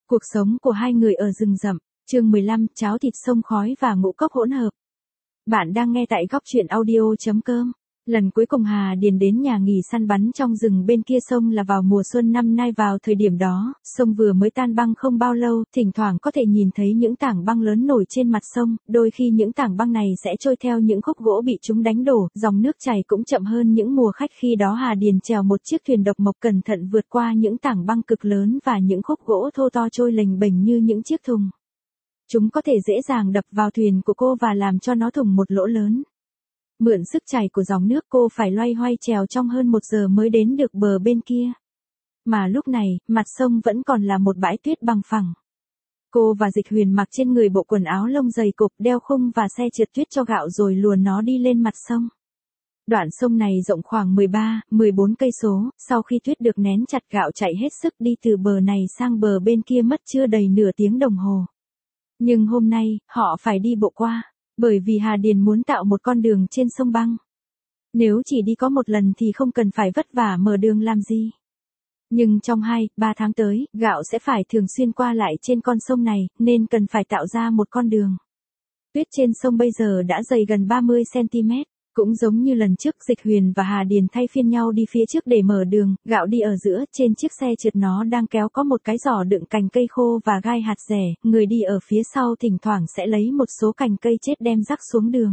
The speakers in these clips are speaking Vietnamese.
Cuộc sống của hai người ở rừng rậm, chương 15, cháo thịt sông khói và ngũ cốc hỗn hợp. Bạn đang nghe tại góc truyện audio.com. Lần cuối cùng Hà Điền đến nhà nghỉ săn bắn trong rừng bên kia sông là vào mùa xuân năm nay. Vào thời điểm đó, sông vừa mới tan băng không bao lâu, thỉnh thoảng có thể nhìn thấy những tảng băng lớn nổi trên mặt sông, đôi khi những tảng băng này sẽ trôi theo những khúc gỗ bị chúng đánh đổ, dòng nước chảy cũng chậm hơn những mùa khách. Khi đó Hà Điền chèo một chiếc thuyền độc mộc cẩn thận vượt qua những tảng băng cực lớn và những khúc gỗ thô to trôi lềnh bềnh như những chiếc thùng. Chúng có thể dễ dàng đập vào thuyền của cô và làm cho nó thủng một lỗ lớn. Mượn sức chảy của dòng nước, cô phải loay hoay chèo trong hơn 1 giờ mới đến được bờ bên kia. Mà lúc này, mặt sông vẫn còn là một bãi tuyết bằng phẳng. Cô và Dịch Huyền mặc trên người bộ quần áo lông dày cộp, đeo khung và xe trượt tuyết cho gạo rồi luồn nó đi lên mặt sông. Đoạn sông này rộng khoảng 13-14 cây số, sau khi tuyết được nén chặt, gạo chạy hết sức đi từ bờ này sang bờ bên kia mất chưa đầy nửa tiếng đồng hồ. Nhưng hôm nay, họ phải đi bộ qua. Bởi vì Hà Điền muốn tạo một con đường trên sông băng. Nếu chỉ đi có một lần thì không cần phải vất vả mở đường làm gì. Nhưng trong 2-3 tháng tới, gạo sẽ phải thường xuyên qua lại trên con sông này, nên cần phải tạo ra một con đường. Tuyết trên sông bây giờ đã dày gần 30 cm. Cũng giống như lần trước, Dịch Huyền và Hà Điền thay phiên nhau đi phía trước để mở đường, gạo đi ở giữa. Trên chiếc xe trượt nó đang kéo có một cái giỏ đựng cành cây khô và gai hạt dẻ, người đi ở phía sau thỉnh thoảng sẽ lấy một số cành cây chết đem rắc xuống đường.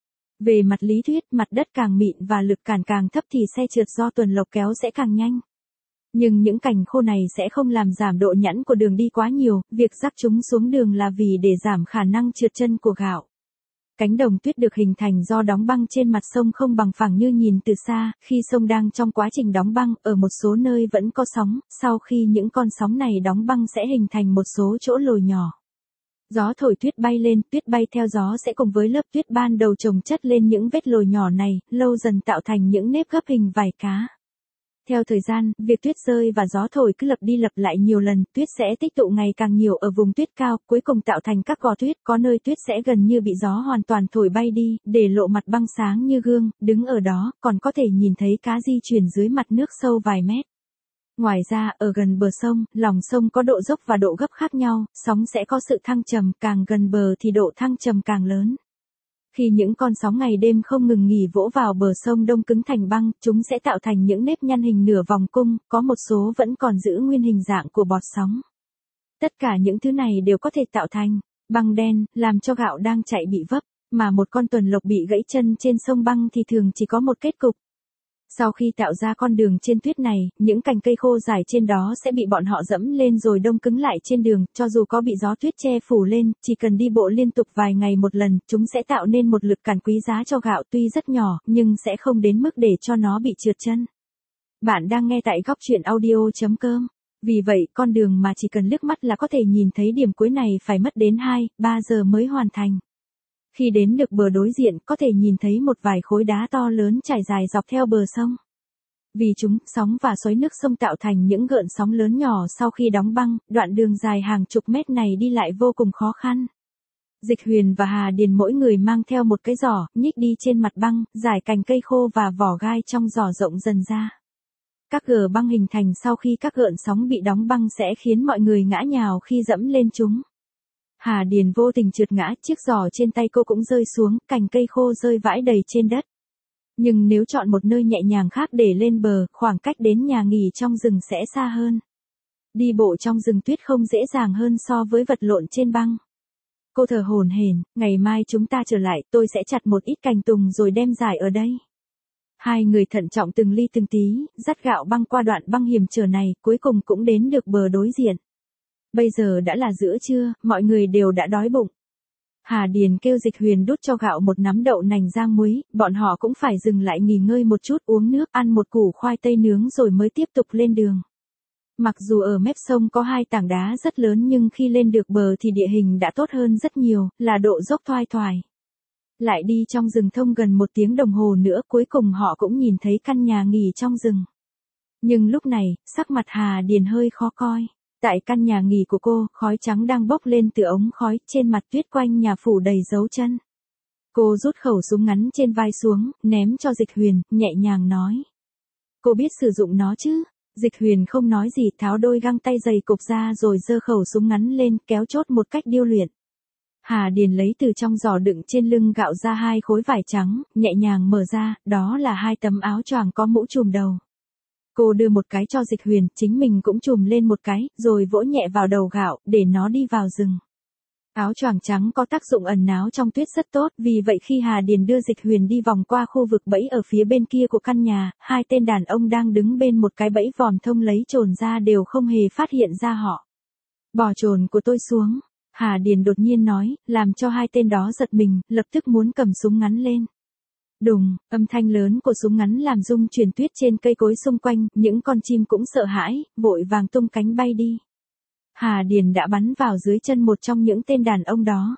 Về mặt lý thuyết, mặt đất càng mịn và lực cản càng thấp thì xe trượt do tuần lộc kéo sẽ càng nhanh. Nhưng những cành khô này sẽ không làm giảm độ nhẵn của đường đi quá nhiều, việc rắc chúng xuống đường là vì để giảm khả năng trượt chân của gạo. Cánh đồng tuyết được hình thành do đóng băng trên mặt sông không bằng phẳng như nhìn từ xa. Khi sông đang trong quá trình đóng băng, ở một số nơi vẫn có sóng, sau khi những con sóng này đóng băng sẽ hình thành một số chỗ lồi nhỏ. Gió thổi tuyết bay lên, tuyết bay theo gió sẽ cùng với lớp tuyết ban đầu chồng chất lên những vết lồi nhỏ này, lâu dần tạo thành những nếp gấp hình vảy cá. Theo thời gian, việc tuyết rơi và gió thổi cứ lặp đi lặp lại nhiều lần, tuyết sẽ tích tụ ngày càng nhiều ở vùng tuyết cao, cuối cùng tạo thành các gò tuyết, có nơi tuyết sẽ gần như bị gió hoàn toàn thổi bay đi, để lộ mặt băng sáng như gương, đứng ở đó, còn có thể nhìn thấy cá di chuyển dưới mặt nước sâu vài mét. Ngoài ra, ở gần bờ sông, lòng sông có độ dốc và độ gấp khác nhau, sóng sẽ có sự thăng trầm, càng gần bờ thì độ thăng trầm càng lớn. Khi những con sóng ngày đêm không ngừng nghỉ vỗ vào bờ sông đông cứng thành băng, chúng sẽ tạo thành những nếp nhăn hình nửa vòng cung, có một số vẫn còn giữ nguyên hình dạng của bọt sóng. Tất cả những thứ này đều có thể tạo thành băng đen, làm cho gạo đang chạy bị vấp, mà một con tuần lộc bị gãy chân trên sông băng thì thường chỉ có một kết cục. Sau khi tạo ra con đường trên tuyết này, những cành cây khô dài trên đó sẽ bị bọn họ dẫm lên rồi đông cứng lại trên đường, cho dù có bị gió tuyết che phủ lên, chỉ cần đi bộ liên tục vài ngày một lần, chúng sẽ tạo nên một lực cản quý giá cho gạo, tuy rất nhỏ, nhưng sẽ không đến mức để cho nó bị trượt chân. Bạn đang nghe tại góc truyện audio.com. Vì vậy, con đường mà chỉ cần liếc mắt là có thể nhìn thấy điểm cuối này phải mất đến 2-3 giờ mới hoàn thành. Khi đến được bờ đối diện, có thể nhìn thấy một vài khối đá to lớn trải dài dọc theo bờ sông. Vì chúng, sóng và xoáy nước sông tạo thành những gợn sóng lớn nhỏ sau khi đóng băng, đoạn đường dài hàng chục mét này đi lại vô cùng khó khăn. Dịch Huyền và Hà Điền mỗi người mang theo một cái giỏ, nhích đi trên mặt băng, giải cành cây khô và vỏ gai trong giỏ rộng dần ra. Các gờ băng hình thành sau khi các gợn sóng bị đóng băng sẽ khiến mọi người ngã nhào khi dẫm lên chúng. Hà Điền vô tình trượt ngã, chiếc giỏ trên tay cô cũng rơi xuống, cành cây khô rơi vãi đầy trên đất. Nhưng nếu chọn một nơi nhẹ nhàng khác để lên bờ, khoảng cách đến nhà nghỉ trong rừng sẽ xa hơn. Đi bộ trong rừng tuyết không dễ dàng hơn so với vật lộn trên băng. Cô thở hổn hển, ngày mai chúng ta trở lại, tôi sẽ chặt một ít cành tùng rồi đem rải ở đây. Hai người thận trọng từng ly từng tí, dắt gạo băng qua đoạn băng hiểm trở này, cuối cùng cũng đến được bờ đối diện. Bây giờ đã là giữa trưa, mọi người đều đã đói bụng. Hà Điền kêu Dịch Huyền đút cho gạo một nắm đậu nành rang muối, bọn họ cũng phải dừng lại nghỉ ngơi một chút, uống nước, ăn một củ khoai tây nướng rồi mới tiếp tục lên đường. Mặc dù ở mép sông có 2 tảng đá rất lớn nhưng khi lên được bờ thì địa hình đã tốt hơn rất nhiều, là độ dốc thoai thoải. Lại đi trong rừng thông gần 1 tiếng đồng hồ nữa, cuối cùng họ cũng nhìn thấy căn nhà nghỉ trong rừng. Nhưng lúc này, sắc mặt Hà Điền hơi khó coi. Tại căn nhà nghỉ của cô, khói trắng đang bốc lên từ ống khói, trên mặt tuyết quanh nhà phủ đầy dấu chân. Cô rút khẩu súng ngắn trên vai xuống, ném cho Dịch Huyền, nhẹ nhàng nói. Cô biết sử dụng nó chứ? Dịch Huyền không nói gì, tháo đôi găng tay dày cộp ra rồi giơ khẩu súng ngắn lên, kéo chốt một cách điêu luyện. Hà Điền lấy từ trong giỏ đựng trên lưng gạo ra 2 khối vải trắng, nhẹ nhàng mở ra, đó là 2 tấm áo choàng có mũ trùm đầu. Cô đưa một cái cho Dịch Huyền, chính mình cũng trùm lên một cái, rồi vỗ nhẹ vào đầu gạo, để nó đi vào rừng. Áo choàng trắng có tác dụng ẩn náu trong tuyết rất tốt, vì vậy khi Hà Điền đưa Dịch Huyền đi vòng qua khu vực bẫy ở phía bên kia của căn nhà, 2 tên đàn ông đang đứng bên một cái bẫy vòm thông lấy chồn ra đều không hề phát hiện ra họ. Bỏ chồn của tôi xuống, Hà Điền đột nhiên nói, làm cho 2 tên đó giật mình, lập tức muốn cầm súng ngắn lên. Đùng, âm thanh lớn của súng ngắn làm rung chuyển tuyết trên cây cối xung quanh, những con chim cũng sợ hãi, vội vàng tung cánh bay đi. Hà Điền đã bắn vào dưới chân một trong những tên đàn ông đó.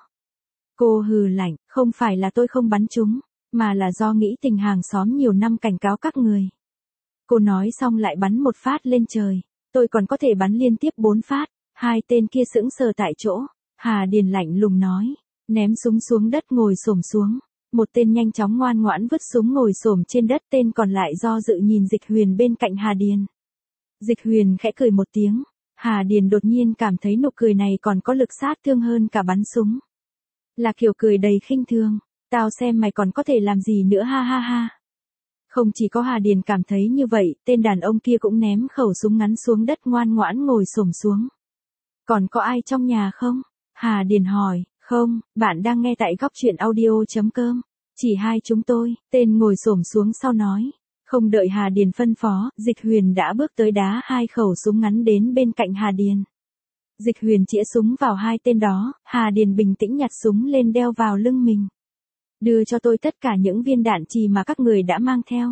Cô hừ lạnh, không phải là tôi không bắn chúng, mà là do nghĩ tình hàng xóm nhiều năm cảnh cáo các người. Cô nói xong lại bắn một phát lên trời, tôi còn có thể bắn liên tiếp 4 phát, 2 tên kia sững sờ tại chỗ. Hà Điền lạnh lùng nói, ném súng xuống đất ngồi xổm xuống. Một tên nhanh chóng ngoan ngoãn vứt súng ngồi xổm trên đất, tên còn lại do dự nhìn Dịch Huyền bên cạnh Hà Điền. Dịch Huyền khẽ cười một tiếng, Hà Điền đột nhiên cảm thấy nụ cười này còn có lực sát thương hơn cả bắn súng. Là kiểu cười đầy khinh thường, tao xem mày còn có thể làm gì nữa ha ha ha. Không chỉ có Hà Điền cảm thấy như vậy, tên đàn ông kia cũng ném khẩu súng ngắn xuống đất ngoan ngoãn ngồi xổm xuống. Còn có ai trong nhà không? Hà Điền hỏi. Không, bạn đang nghe tại góc truyện audio.com. Chỉ 2 chúng tôi, tên ngồi xổm xuống sau nói. Không đợi Hà Điền phân phó, Dịch Huyền đã bước tới đá 2 khẩu súng ngắn đến bên cạnh Hà Điền. Dịch Huyền chĩa súng vào 2 tên đó, Hà Điền bình tĩnh nhặt súng lên đeo vào lưng mình. Đưa cho tôi tất cả những viên đạn chì mà các người đã mang theo.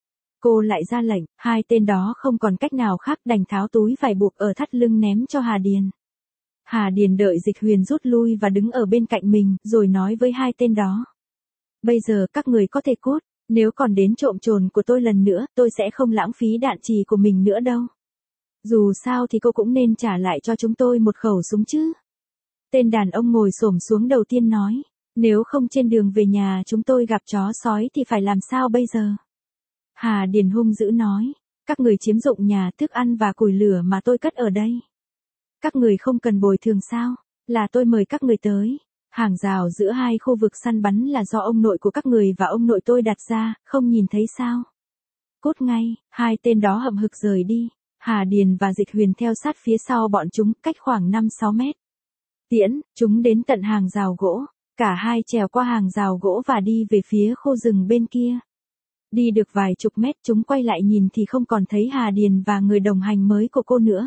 Cô lại ra lệnh, 2 tên đó không còn cách nào khác đành tháo túi vải buộc ở thắt lưng ném cho Hà Điền. Hà Điền đợi Dịch Huyền rút lui và đứng ở bên cạnh mình, rồi nói với 2 tên đó. Bây giờ các người có thể cút, nếu còn đến trộm chồn của tôi lần nữa, tôi sẽ không lãng phí đạn chì của mình nữa đâu. Dù sao thì cô cũng nên trả lại cho chúng tôi một khẩu súng chứ. Tên đàn ông ngồi xổm xuống đầu tiên nói, nếu không trên đường về nhà chúng tôi gặp chó sói thì phải làm sao bây giờ? Hà Điền hung dữ nói, các người chiếm dụng nhà, thức ăn và củi lửa mà tôi cất ở đây. Các người không cần bồi thường sao? Là tôi mời các người tới. Hàng rào giữa 2 khu vực săn bắn là do ông nội của các người và ông nội tôi đặt ra, không nhìn thấy sao? Cút ngay, 2 tên đó hậm hực rời đi. Hà Điền và Dịch Huyền theo sát phía sau bọn chúng, cách khoảng 5-6 mét. Tiễn, chúng đến tận hàng rào gỗ. Cả hai trèo qua hàng rào gỗ và đi về phía khu rừng bên kia. Đi được vài chục mét chúng quay lại nhìn thì không còn thấy Hà Điền và người đồng hành mới của cô nữa.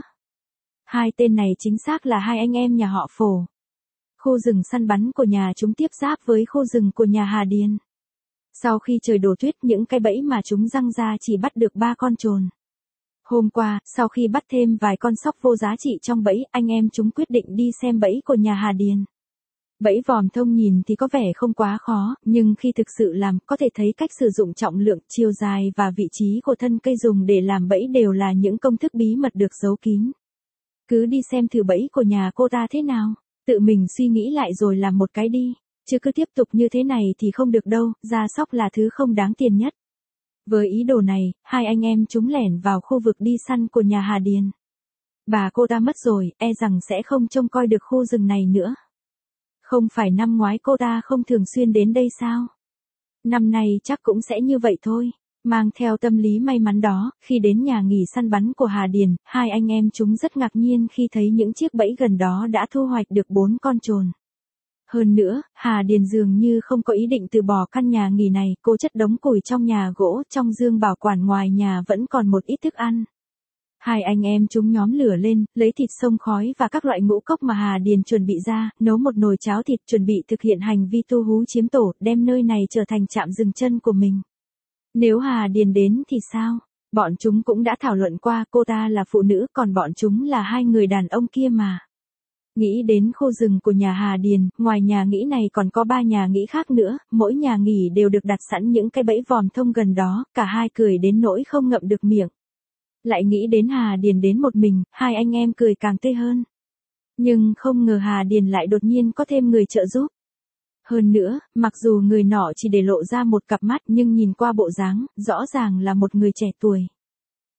2 tên này chính xác là 2 anh em nhà họ Phổ. Khu rừng săn bắn của nhà chúng tiếp giáp với khu rừng của nhà Hà Điền. Sau khi trời đổ tuyết, những cái bẫy mà chúng giăng ra chỉ bắt được 3 con chồn. Hôm qua, sau khi bắt thêm vài con sóc vô giá trị trong bẫy, anh em chúng quyết định đi xem bẫy của nhà Hà Điền. Bẫy vòm thông nhìn thì có vẻ không quá khó, nhưng khi thực sự làm, có thể thấy cách sử dụng trọng lượng, chiều dài và vị trí của thân cây dùng để làm bẫy đều là những công thức bí mật được giấu kín. Cứ đi xem thử bẫy của nhà cô ta thế nào, tự mình suy nghĩ lại rồi làm một cái đi, chứ cứ tiếp tục như thế này thì không được đâu, gia sóc là thứ không đáng tiền nhất. Với ý đồ này, 2 anh em chúng lẻn vào khu vực đi săn của nhà Hà Điền. Bà cô ta mất rồi, e rằng sẽ không trông coi được khu rừng này nữa. Không phải năm ngoái cô ta không thường xuyên đến đây sao? Năm nay chắc cũng sẽ như vậy thôi. Mang theo tâm lý may mắn đó, khi đến nhà nghỉ săn bắn của Hà Điền, 2 anh em chúng rất ngạc nhiên khi thấy những chiếc bẫy gần đó đã thu hoạch được 4 con chồn. Hơn nữa, Hà Điền dường như không có ý định từ bỏ căn nhà nghỉ này, cô chất đống củi trong nhà gỗ, trong giường bảo quản ngoài nhà vẫn còn một ít thức ăn. 2 anh em chúng nhóm lửa lên, lấy thịt xông khói và các loại ngũ cốc mà Hà Điền chuẩn bị ra, nấu một nồi cháo thịt, chuẩn bị thực hiện hành vi tu hú chiếm tổ, đem nơi này trở thành trạm dừng chân của mình. Nếu Hà Điền đến thì sao? Bọn chúng cũng đã thảo luận qua, cô ta là phụ nữ, còn bọn chúng là 2 người đàn ông kia mà. Nghĩ đến khu rừng của nhà Hà Điền, ngoài nhà nghỉ này còn có 3 nhà nghỉ khác nữa, mỗi nhà nghỉ đều được đặt sẵn những cái bẫy vòm thông gần đó, cả hai cười đến nỗi không ngậm được miệng. Lại nghĩ đến Hà Điền đến một mình, 2 anh em cười càng tươi hơn. Nhưng không ngờ Hà Điền lại đột nhiên có thêm người trợ giúp. Hơn nữa, mặc dù người nọ chỉ để lộ ra một cặp mắt nhưng nhìn qua bộ dáng, rõ ràng là một người trẻ tuổi.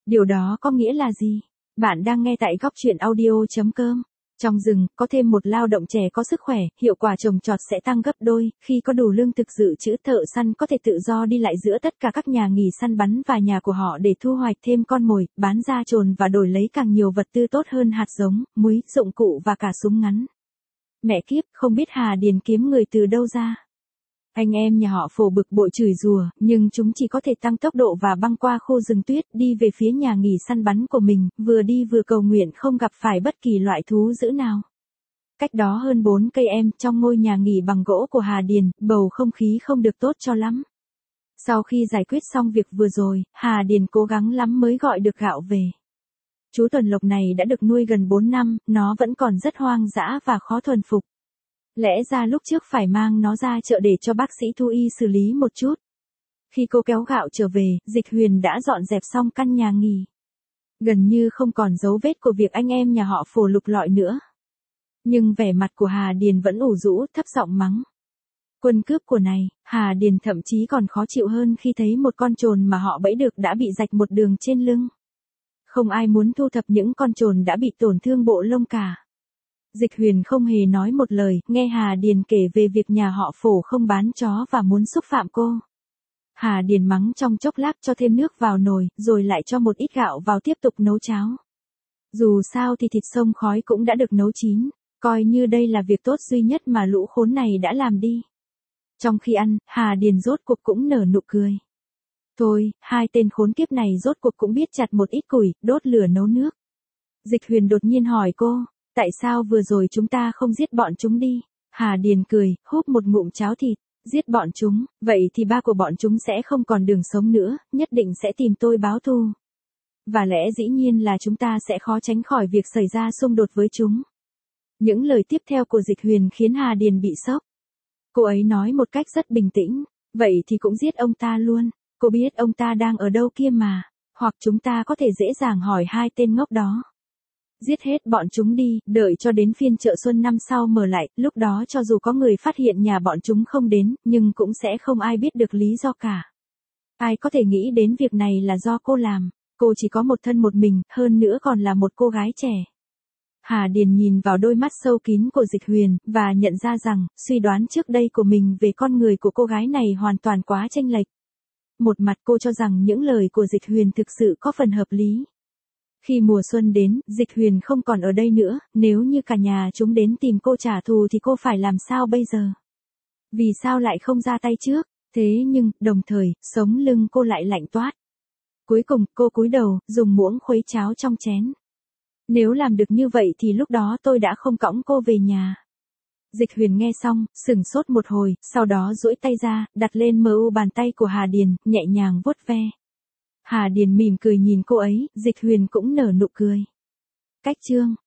Điều đó có nghĩa là gì? Bạn đang nghe tại góc chuyện audio.com. Trong rừng, có thêm một lao động trẻ có sức khỏe, hiệu quả trồng trọt sẽ tăng gấp đôi, khi có đủ lương thực dự trữ thợ săn có thể tự do đi lại giữa tất cả các nhà nghỉ săn bắn và nhà của họ để thu hoạch thêm con mồi, bán ra chồn và đổi lấy càng nhiều vật tư tốt hơn hạt giống, muối, dụng cụ và cả súng ngắn. Mẹ kiếp, không biết Hà Điền kiếm người từ đâu ra. Anh em nhà họ Phổ bực bội chửi rủa, nhưng chúng chỉ có thể tăng tốc độ và băng qua khu rừng tuyết đi về phía nhà nghỉ săn bắn của mình, vừa đi vừa cầu nguyện không gặp phải bất kỳ loại thú dữ nào. Cách đó hơn 4 cây em, trong ngôi nhà nghỉ bằng gỗ của Hà Điền, bầu không khí không được tốt cho lắm. Sau khi giải quyết xong việc vừa rồi, Hà Điền cố gắng lắm mới gọi được gạo về. Chú tuần lộc này đã được nuôi gần 4 năm, nó vẫn còn rất hoang dã và khó thuần phục. Lẽ ra lúc trước phải mang nó ra chợ để cho bác sĩ thú y xử lý một chút. Khi cô kéo gạo trở về, Dịch Huyền đã dọn dẹp xong căn nhà nghỉ. Gần như không còn dấu vết của việc anh em nhà họ Phổ lục lọi nữa. Nhưng vẻ mặt của Hà Điền vẫn ủ rũ, thấp giọng mắng. Quân cướp của này, Hà Điền thậm chí còn khó chịu hơn khi thấy một con trồn mà họ bẫy được đã bị rạch một đường trên lưng. Không ai muốn thu thập những con trồn đã bị tổn thương bộ lông cả. Dịch Huyền không hề nói một lời, nghe Hà Điền kể về việc nhà họ Phổ không bán chó và muốn xúc phạm cô. Hà Điền mắng trong chốc lát cho thêm nước vào nồi, rồi lại cho một ít gạo vào tiếp tục nấu cháo. Dù sao thì thịt sông khói cũng đã được nấu chín, coi như đây là việc tốt duy nhất mà lũ khốn này đã làm đi. Trong khi ăn, Hà Điền rốt cuộc cũng nở nụ cười. Thôi, hai tên khốn kiếp này rốt cuộc cũng biết chặt một ít củi, đốt lửa nấu nước. Dịch Huyền đột nhiên hỏi cô. Tại sao vừa rồi chúng ta không giết bọn chúng đi? Hà Điền cười, húp một ngụm cháo thịt. Giết bọn chúng, vậy thì ba của bọn chúng sẽ không còn đường sống nữa, nhất định sẽ tìm tôi báo thù. Và lẽ dĩ nhiên là chúng ta sẽ khó tránh khỏi việc xảy ra xung đột với chúng. Những lời tiếp theo của Dịch Huyền khiến Hà Điền bị sốc. Cô ấy nói một cách rất bình tĩnh, vậy thì cũng giết ông ta luôn. Cô biết ông ta đang ở đâu kia mà, hoặc chúng ta có thể dễ dàng hỏi hai tên ngốc đó. Giết hết bọn chúng đi, đợi cho đến phiên chợ xuân năm sau mở lại, lúc đó cho dù có người phát hiện nhà bọn chúng không đến, nhưng cũng sẽ không ai biết được lý do cả. Ai có thể nghĩ đến việc này là do cô làm, cô chỉ có một thân một mình, hơn nữa còn là một cô gái trẻ. Hà Điền nhìn vào đôi mắt sâu kín của Dịch Huyền, và nhận ra rằng, suy đoán trước đây của mình về con người của cô gái này hoàn toàn quá chênh lệch. Một mặt cô cho rằng những lời của Dịch Huyền thực sự có phần hợp lý. Khi mùa xuân đến, Dịch Huyền không còn ở đây nữa, nếu như cả nhà chúng đến tìm cô trả thù thì cô phải làm sao bây giờ? Vì sao lại không ra tay trước? Thế nhưng, đồng thời, sống lưng cô lại lạnh toát. Cuối cùng, cô cúi đầu, dùng muỗng khuấy cháo trong chén. Nếu làm được như vậy thì lúc đó tôi đã không cõng cô về nhà. Dịch Huyền nghe xong, sửng sốt một hồi, sau đó duỗi tay ra, đặt lên mu bàn tay của Hà Điền, nhẹ nhàng vuốt ve. Hà Điền mỉm cười nhìn cô ấy, Dịch Huyền cũng nở nụ cười. Cách chương